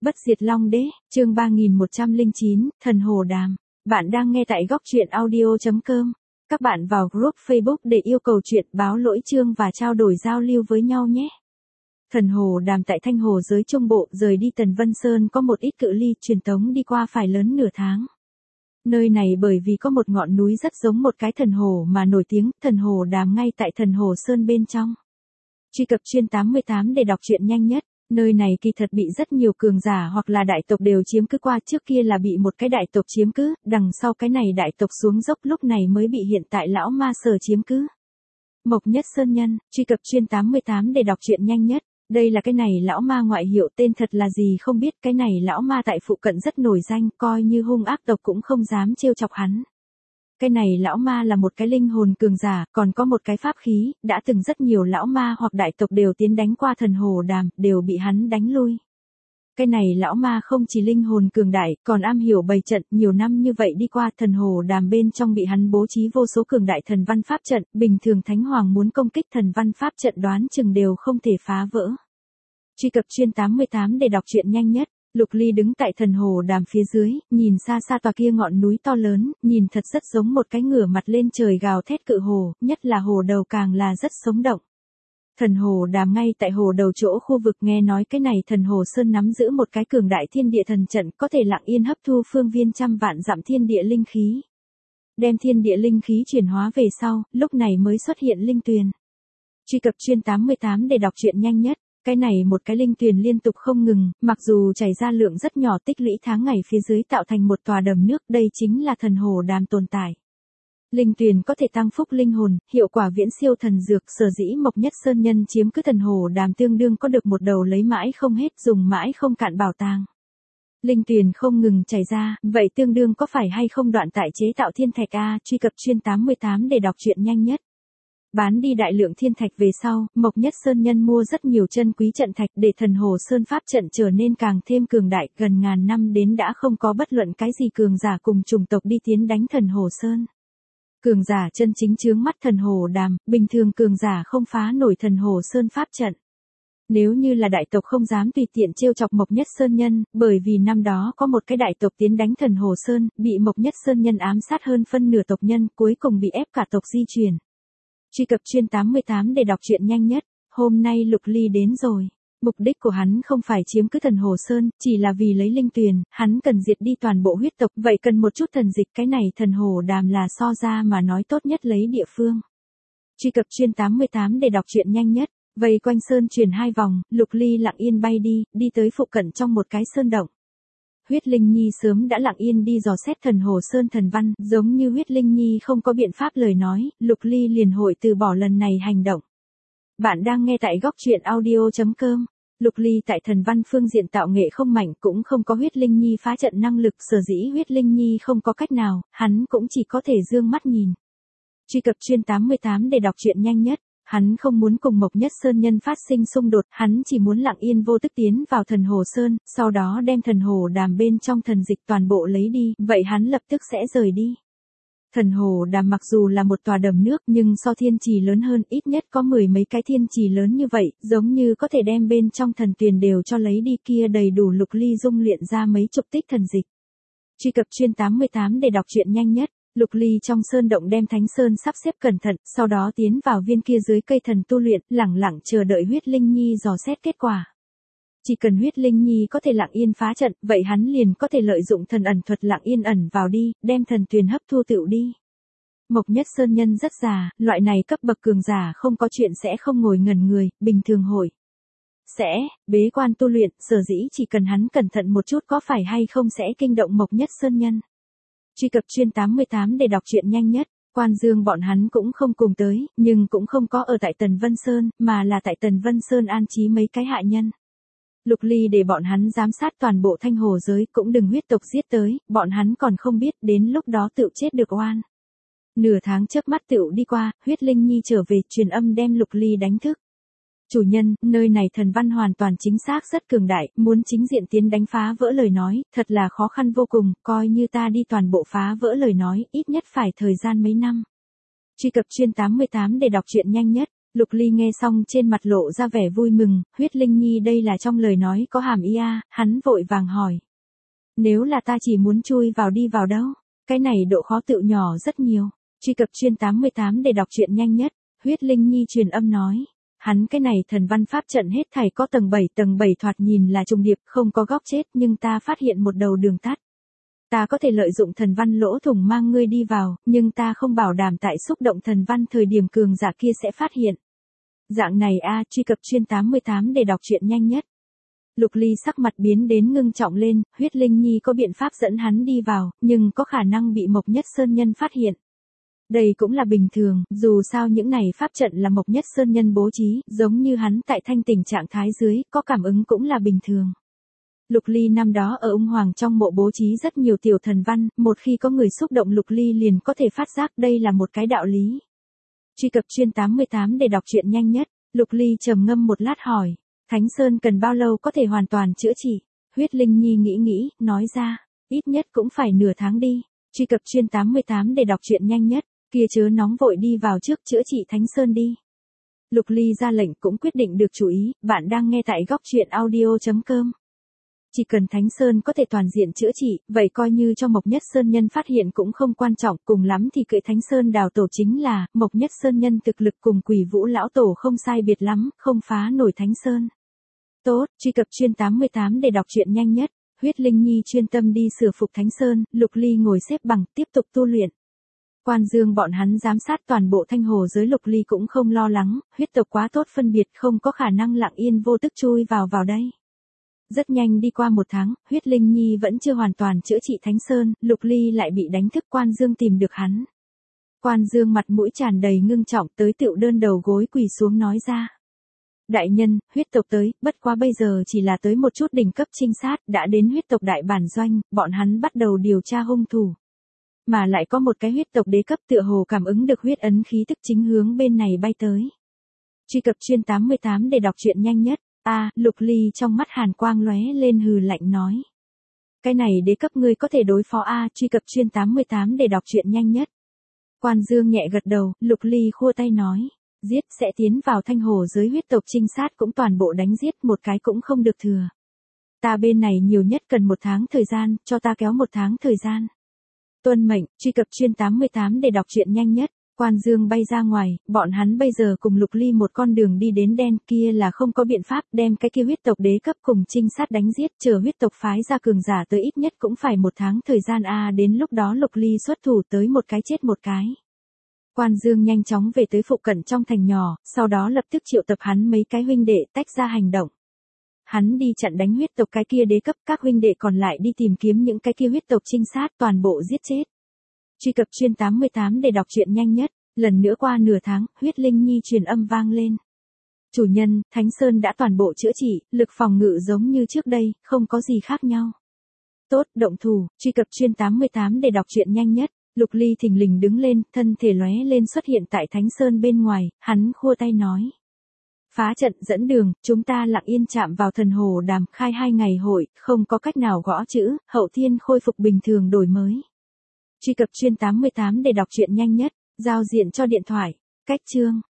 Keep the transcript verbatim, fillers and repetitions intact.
Bất diệt Long Đế, chương ba nghìn một trăm lẻ chín, Thần Hồ Đàm. Bạn đang nghe tại góc truyện audio chấm com. Các bạn vào group Facebook để yêu cầu chuyện, báo lỗi chương và trao đổi giao lưu với nhau nhé. Thần Hồ Đàm tại Thanh Hồ giới Trung Bộ rời đi Tần Vân Sơn có một ít cự ly, truyền tống đi qua phải lớn nửa tháng. Nơi này bởi vì có một ngọn núi rất giống một cái thần hồ mà nổi tiếng, Thần Hồ Đàm ngay tại Thần Hồ Sơn bên trong. Truy cập chuyên tám mươi tám để đọc truyện nhanh nhất. Nơi này kỳ thật bị rất nhiều cường giả hoặc là đại tộc đều chiếm cứ qua, trước kia là bị một cái đại tộc chiếm cứ, đằng sau cái này đại tộc xuống dốc lúc này mới bị hiện tại lão ma sở chiếm cứ. Mộc Nhất Sơn Nhân, truy cập chuyên tám mươi tám để đọc truyện nhanh nhất. Đây là cái này lão ma ngoại hiệu, tên thật là gì không biết, cái này lão ma tại phụ cận rất nổi danh, coi như hung ác tộc cũng không dám trêu chọc hắn. Cái này lão ma là một cái linh hồn cường giả, còn có một cái pháp khí, đã từng rất nhiều lão ma hoặc đại tộc đều tiến đánh qua Thần Hồ Đàm, đều bị hắn đánh lui. Cái này lão ma không chỉ linh hồn cường đại, còn am hiểu bày trận, nhiều năm như vậy đi qua, Thần Hồ Đàm bên trong bị hắn bố trí vô số cường đại thần văn pháp trận, bình thường thánh hoàng muốn công kích thần văn pháp trận đoán chừng đều không thể phá vỡ. Truy cập chuyên tám mươi tám để đọc truyện nhanh nhất. Lục Ly đứng tại Thần Hồ Đàm phía dưới, nhìn xa xa tòa kia ngọn núi to lớn, nhìn thật rất giống một cái ngửa mặt lên trời gào thét cự hồ, nhất là hồ đầu càng là rất sống động. Thần Hồ Đàm ngay tại hồ đầu chỗ khu vực, nghe nói cái này Thần Hồ Sơn nắm giữ một cái cường đại thiên địa thần trận, có thể lặng yên hấp thu phương viên trăm vạn dặm thiên địa linh khí. Đem thiên địa linh khí chuyển hóa về sau, lúc này mới xuất hiện linh tuyền. Truy cập chuyên tám mươi tám để đọc truyện nhanh nhất. Cái này một cái linh tuyền liên tục không ngừng, mặc dù chảy ra lượng rất nhỏ, tích lũy tháng ngày phía dưới tạo thành một tòa đầm nước, đây chính là Thần Hồ Đàm tồn tại. Linh tuyền có thể tăng phúc linh hồn, hiệu quả viễn siêu thần dược, sở dĩ Mộc Nhất Sơn Nhân chiếm cứ Thần Hồ Đàm tương đương có được một đầu lấy mãi không hết, dùng mãi không cạn bảo tàng. Linh tuyền không ngừng chảy ra, vậy tương đương có phải hay không đoạn tại chế tạo thiên thạch a, truy cập chuyên tám mươi tám để đọc truyện nhanh nhất. Bán đi đại lượng thiên thạch về sau, Mộc Nhất Sơn Nhân mua rất nhiều chân quý trận thạch để Thần Hồ Sơn pháp trận trở nên càng thêm cường đại, gần ngàn năm đến đã không có bất luận cái gì cường giả cùng chủng tộc đi tiến đánh Thần Hồ Sơn. Cường giả chân chính chướng mắt Thần Hồ Đàm, bình thường cường giả không phá nổi Thần Hồ Sơn pháp trận. Nếu như là đại tộc không dám tùy tiện trêu chọc Mộc Nhất Sơn Nhân, bởi vì năm đó có một cái đại tộc tiến đánh Thần Hồ Sơn, bị Mộc Nhất Sơn Nhân ám sát hơn phân nửa tộc nhân, cuối cùng bị ép cả tộc di chuyển. Truy cập chuyên tám mươi tám để đọc truyện nhanh nhất. Hôm nay Lục Ly đến rồi. Mục đích của hắn không phải chiếm cứ Thần Hồ Sơn, chỉ là vì lấy linh tuyền, hắn cần diệt đi toàn bộ huyết tộc, vậy cần một chút thần dịch, cái này Thần Hồ Đàm là so ra mà nói tốt nhất lấy địa phương. Truy cập chuyên tám mươi tám để đọc truyện nhanh nhất. Vây quanh sơn chuyển hai vòng, Lục Ly lặng yên bay đi, đi tới phụ cận trong một cái sơn động. Huyết Linh Nhi sớm đã lặng yên đi dò xét Thần Hồ Sơn thần văn, giống như Huyết Linh Nhi không có biện pháp lời nói, Lục Ly liền hội từ bỏ lần này hành động. Bạn đang nghe tại góc truyện audio chấm com. Lục Ly tại thần văn phương diện tạo nghệ không mạnh, cũng không có Huyết Linh Nhi phá trận năng lực, sở dĩ Huyết Linh Nhi không có cách nào, hắn cũng chỉ có thể dương mắt nhìn. Truy cập chuyên tám mươi tám để đọc truyện nhanh nhất. Hắn không muốn cùng Mộc Nhất Sơn Nhân phát sinh xung đột, hắn chỉ muốn lặng yên vô tức tiến vào Thần Hồ Sơn, sau đó đem Thần Hồ Đàm bên trong thần dịch toàn bộ lấy đi, vậy hắn lập tức sẽ rời đi. Thần Hồ Đàm mặc dù là một tòa đầm nước nhưng so thiên trì lớn hơn, ít nhất có mười mấy cái thiên trì lớn như vậy, giống như có thể đem bên trong thần tuyền đều cho lấy đi, kia đầy đủ Lục Ly dung luyện ra mấy chục tích thần dịch. Truy cập chuyên tám mươi tám để đọc truyện nhanh nhất. Lục Ly trong sơn động đem Thánh Sơn sắp xếp cẩn thận, sau đó tiến vào viên kia dưới cây thần tu luyện, lẳng lặng chờ đợi Huyết Linh Nhi dò xét kết quả. Chỉ cần Huyết Linh Nhi có thể lặng yên phá trận, vậy hắn liền có thể lợi dụng thần ẩn thuật lặng yên ẩn vào đi, đem thần tuyền hấp thu tựu đi. Mộc Nhất Sơn Nhân rất già, loại này cấp bậc cường giả không có chuyện sẽ không ngồi ngẩn người, bình thường hội sẽ bế quan tu luyện, sở dĩ chỉ cần hắn cẩn thận một chút có phải hay không sẽ kinh động Mộc Nhất Sơn Nhân. Truy cập chuyên tám mươi tám để đọc truyện nhanh nhất. Quan Dương bọn hắn cũng không cùng tới, nhưng cũng không có ở tại Tần Vân Sơn, mà là tại Tần Vân Sơn an trí mấy cái hạ nhân. Lục Ly để bọn hắn giám sát toàn bộ Thanh Hồ giới, cũng đừng huyết tộc giết tới, bọn hắn còn không biết, đến lúc đó tự chết được oan. Nửa tháng chớp mắt tựu đi qua, Huyết Linh Nhi trở về, truyền âm đem Lục Ly đánh thức. Chủ nhân, nơi này thần văn hoàn toàn chính xác rất cường đại, muốn chính diện tiến đánh phá vỡ lời nói, thật là khó khăn vô cùng, coi như ta đi toàn bộ phá vỡ lời nói, ít nhất phải thời gian mấy năm. Truy cập chuyên tám mươi tám để đọc truyện nhanh nhất. Lục Ly nghe xong trên mặt lộ ra vẻ vui mừng, huyết linh nhi đây là trong lời nói có hàm ý a, hắn vội vàng hỏi. Nếu là ta chỉ muốn chui vào đi vào đâu, cái này độ khó tự nhỏ rất nhiều. Truy cập chuyên tám mươi tám để đọc truyện nhanh nhất, huyết linh nhi truyền âm nói. Hắn cái này thần văn pháp trận hết thảy có tầng bảy, tầng bảy thoạt nhìn là trùng điệp không có góc chết nhưng ta phát hiện một đầu đường tắt. Ta có thể lợi dụng thần văn lỗ thủng mang ngươi đi vào, nhưng ta không bảo đảm tại xúc động thần văn thời điểm cường giả kia sẽ phát hiện. Dạng này a, truy cập chuyên tám mươi tám để đọc truyện nhanh nhất. Lục Ly sắc mặt biến đến ngưng trọng lên, huyết linh nhi có biện pháp dẫn hắn đi vào, nhưng có khả năng bị Mộc Nhất Sơn Nhân phát hiện. Đây cũng là bình thường, dù sao những này pháp trận là Mộc Nhất Sơn Nhân bố trí, giống như hắn tại thanh tỉnh trạng thái dưới, có cảm ứng cũng là bình thường. Lục Ly năm đó ở ung hoàng trong mộ bố trí rất nhiều tiểu thần văn, một khi có người xúc động Lục Ly liền có thể phát giác đây là một cái đạo lý. Truy cập chuyên tám mươi tám để đọc truyện nhanh nhất, Lục Ly trầm ngâm một lát hỏi, Thánh Sơn cần bao lâu có thể hoàn toàn chữa trị? Huyết Linh Nhi nghĩ nghĩ, nói ra, ít nhất cũng phải nửa tháng đi. Truy cập chuyên tám mươi tám để đọc truyện nhanh nhất, kia chớ nóng vội đi vào trước chữa trị Thánh Sơn đi. Lục Ly ra lệnh cũng quyết định được chú ý, bạn đang nghe tại góc truyện audio chấm com. Chỉ cần Thánh Sơn có thể toàn diện chữa trị, vậy coi như cho Mộc Nhất Sơn Nhân phát hiện cũng không quan trọng, cùng lắm thì cưỡi Thánh Sơn đào tổ chính là, Mộc Nhất Sơn Nhân thực lực cùng Quỷ Vũ lão tổ không sai biệt lắm, không phá nổi Thánh Sơn. Tốt, truy cập chuyên tám mươi tám để đọc truyện nhanh nhất, huyết linh nhi chuyên tâm đi sửa phục Thánh Sơn, Lục Ly ngồi xếp bằng, tiếp tục tu luyện. Quan Dương bọn hắn giám sát toàn bộ thanh hồ giới, Lục Ly cũng không lo lắng, huyết tộc quá tốt phân biệt không có khả năng lặng yên vô tức chui vào vào đây. Rất nhanh đi qua một tháng, huyết linh nhi vẫn chưa hoàn toàn chữa trị Thánh Sơn, Lục Ly lại bị đánh thức. Quan Dương tìm được hắn. Quan Dương mặt mũi tràn đầy ngưng trọng tới tựu đơn đầu gối quỳ xuống nói ra. Đại nhân, huyết tộc tới, bất quá bây giờ chỉ là tới một chút đỉnh cấp trinh sát, đã đến huyết tộc đại bản doanh, bọn hắn bắt đầu điều tra hung thủ. Mà lại có một cái huyết tộc đế cấp tựa hồ cảm ứng được huyết ấn khí tức chính hướng bên này bay tới. Truy cập chuyên tám mươi tám để đọc truyện nhanh nhất. A, à, Lục Ly trong mắt hàn quang lóe lên hừ lạnh nói. Cái này đế cấp ngươi có thể đối phó A, à, truy cập chuyên tám mươi tám để đọc truyện nhanh nhất. Quan Dương nhẹ gật đầu, Lục Ly khua tay nói. Giết sẽ tiến vào thanh hồ giới, huyết tộc trinh sát cũng toàn bộ đánh giết, một cái cũng không được thừa. Ta bên này nhiều nhất cần một tháng thời gian, cho ta kéo một tháng thời gian. Tuân mệnh, truy cập chuyên tám mươi tám để đọc truyện nhanh nhất. Quan Dương bay ra ngoài, bọn hắn bây giờ cùng Lục Ly một con đường đi đến đen, kia là không có biện pháp đem cái kia huyết tộc đế cấp cùng trinh sát đánh giết, chờ huyết tộc phái ra cường giả tới ít nhất cũng phải một tháng thời gian a, à, đến lúc đó Lục Ly xuất thủ tới một cái chết một cái. Quan Dương nhanh chóng về tới phụ cận trong thành nhỏ, sau đó lập tức triệu tập hắn mấy cái huynh đệ tách ra hành động. Hắn đi chặn đánh huyết tộc cái kia đế cấp, các huynh đệ còn lại đi tìm kiếm những cái kia huyết tộc trinh sát, toàn bộ giết chết. Truy cập chuyên tám mươi tám để đọc truyện nhanh nhất, lần nữa qua nửa tháng, huyết linh nhi truyền âm vang lên. Chủ nhân, Thánh Sơn đã toàn bộ chữa trị, lực phòng ngự giống như trước đây, không có gì khác nhau. Tốt, động thủ, truy cập chuyên tám mươi tám để đọc truyện nhanh nhất. Lục Ly thình lình đứng lên, thân thể lóe lên xuất hiện tại Thánh Sơn bên ngoài, hắn khua tay nói. Phá trận dẫn đường, chúng ta lặng yên chạm vào thần hồ đàm, khai hai ngày hội, không có cách nào gõ chữ, hậu thiên khôi phục bình thường đổi mới. Truy cập chuyên tám mươi tám để đọc truyện nhanh nhất, giao diện cho điện thoại, cách chương.